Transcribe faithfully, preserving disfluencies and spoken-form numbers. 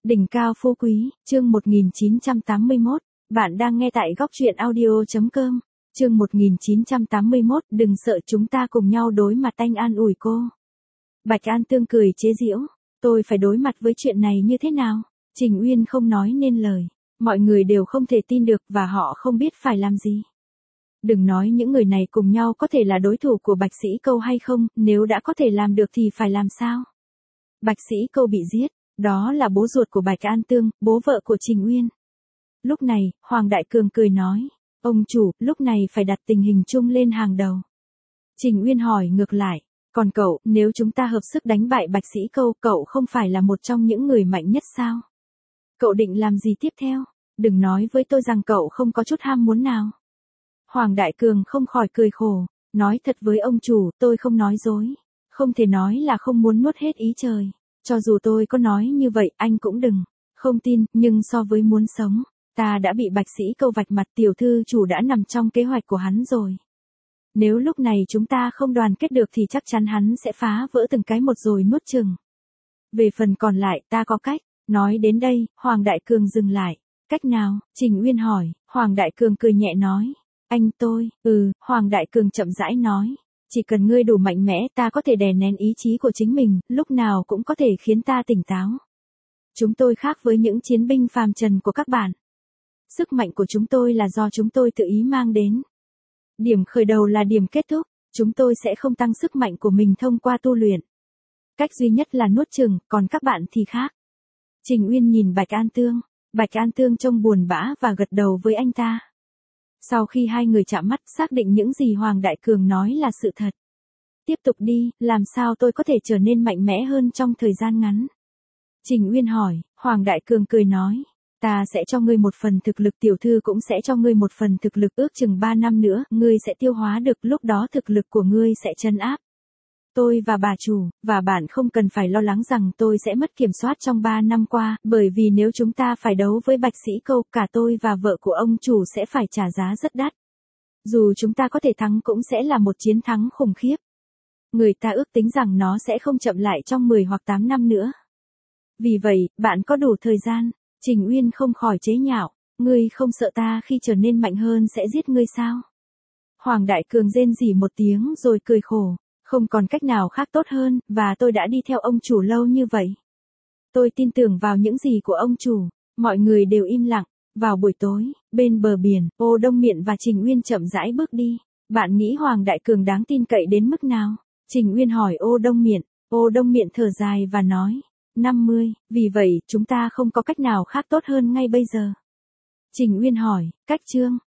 Đỉnh cao phú quý, chương một nghìn chín trăm tám mươi mốt, bạn đang nghe tại góc truyện audio.com, chương một nghìn chín trăm tám mươi mốt, đừng sợ chúng ta cùng nhau đối mặt, anh an ủi cô. Bạch An Tương cười chế giễu, tôi phải đối mặt với chuyện này như thế nào? Trình Uyên không nói nên lời, mọi người đều không thể tin được và họ không biết phải làm gì. Đừng nói những người này cùng nhau có thể là đối thủ của Bạch Sĩ Câu hay không, nếu đã có thể làm được thì phải làm sao? Bạch Sĩ Câu bị giết. Đó là bố ruột của Bạch An Tương, bố vợ của Trình Uyên. Lúc này, Hoàng Đại Cường cười nói, ông chủ, lúc này phải đặt tình hình chung lên hàng đầu. Trình Uyên hỏi ngược lại, còn cậu, nếu chúng ta hợp sức đánh bại Bạch Sĩ Câu, cậu không phải là một trong những người mạnh nhất sao? Cậu định làm gì tiếp theo? Đừng nói với tôi rằng cậu không có chút ham muốn nào. Hoàng Đại Cường không khỏi cười khổ, nói thật với ông chủ, tôi không nói dối. Không thể nói là không muốn nuốt hết ý trời. Cho dù tôi có nói như vậy, anh cũng đừng, không tin, nhưng so với muốn sống, ta đã bị Bạch Sĩ Câu vạch mặt, tiểu thư chủ đã nằm trong kế hoạch của hắn rồi. Nếu lúc này chúng ta không đoàn kết được thì chắc chắn hắn sẽ phá vỡ từng cái một rồi nuốt chừng. Về phần còn lại, ta có cách. Nói đến đây, Hoàng Đại Cường dừng lại. Cách nào? Trình Uyên hỏi. Hoàng Đại Cường cười nhẹ nói. Anh tôi, ừ, Hoàng Đại Cường chậm rãi nói. Chỉ cần ngươi đủ mạnh mẽ, ta có thể đè nén ý chí của chính mình, lúc nào cũng có thể khiến ta tỉnh táo. Chúng tôi khác với những chiến binh phàm trần của các bạn. Sức mạnh của chúng tôi là do chúng tôi tự ý mang đến. Điểm khởi đầu là điểm kết thúc, chúng tôi sẽ không tăng sức mạnh của mình thông qua tu luyện. Cách duy nhất là nuốt chừng, còn các bạn thì khác. Trình Uyên nhìn Bạch An Tương, Bạch An Tương trông buồn bã và gật đầu với anh ta. Sau khi hai người chạm mắt, xác định những gì Hoàng Đại Cường nói là sự thật. Tiếp tục đi, làm sao tôi có thể trở nên mạnh mẽ hơn trong thời gian ngắn? Trình Uyên hỏi. Hoàng Đại Cường cười nói. Ta sẽ cho ngươi một phần thực lực, tiểu thư cũng sẽ cho ngươi một phần thực lực, ước chừng ba năm nữa, ngươi sẽ tiêu hóa được, lúc đó thực lực của ngươi sẽ trấn áp tôi và bà chủ, và bạn không cần phải lo lắng rằng tôi sẽ mất kiểm soát trong ba năm qua, bởi vì nếu chúng ta phải đấu với Bạch Sĩ Câu, cả tôi và vợ của ông chủ sẽ phải trả giá rất đắt. Dù chúng ta có thể thắng cũng sẽ là một chiến thắng khủng khiếp. Người ta ước tính rằng nó sẽ không chậm lại trong mười hoặc tám năm nữa. Vì vậy, bạn có đủ thời gian. Trình Uyên không khỏi chế nhạo, ngươi không sợ ta khi trở nên mạnh hơn sẽ giết ngươi sao? Hoàng Đại Cường rên rỉ một tiếng rồi cười khổ. Không còn cách nào khác tốt hơn, và tôi đã đi theo ông chủ lâu như vậy. Tôi tin tưởng vào những gì của ông chủ. Mọi người đều im lặng. Vào buổi tối, bên bờ biển, Ô Đông Miện và Trình Uyên chậm rãi bước đi. Bạn nghĩ Hoàng Đại Cường đáng tin cậy đến mức nào? Trình Uyên hỏi Ô Đông Miện. Ô Đông Miện thở dài và nói. năm mươi, vì vậy, chúng ta không có cách nào khác tốt hơn ngay bây giờ. Trình Uyên hỏi, cách chương,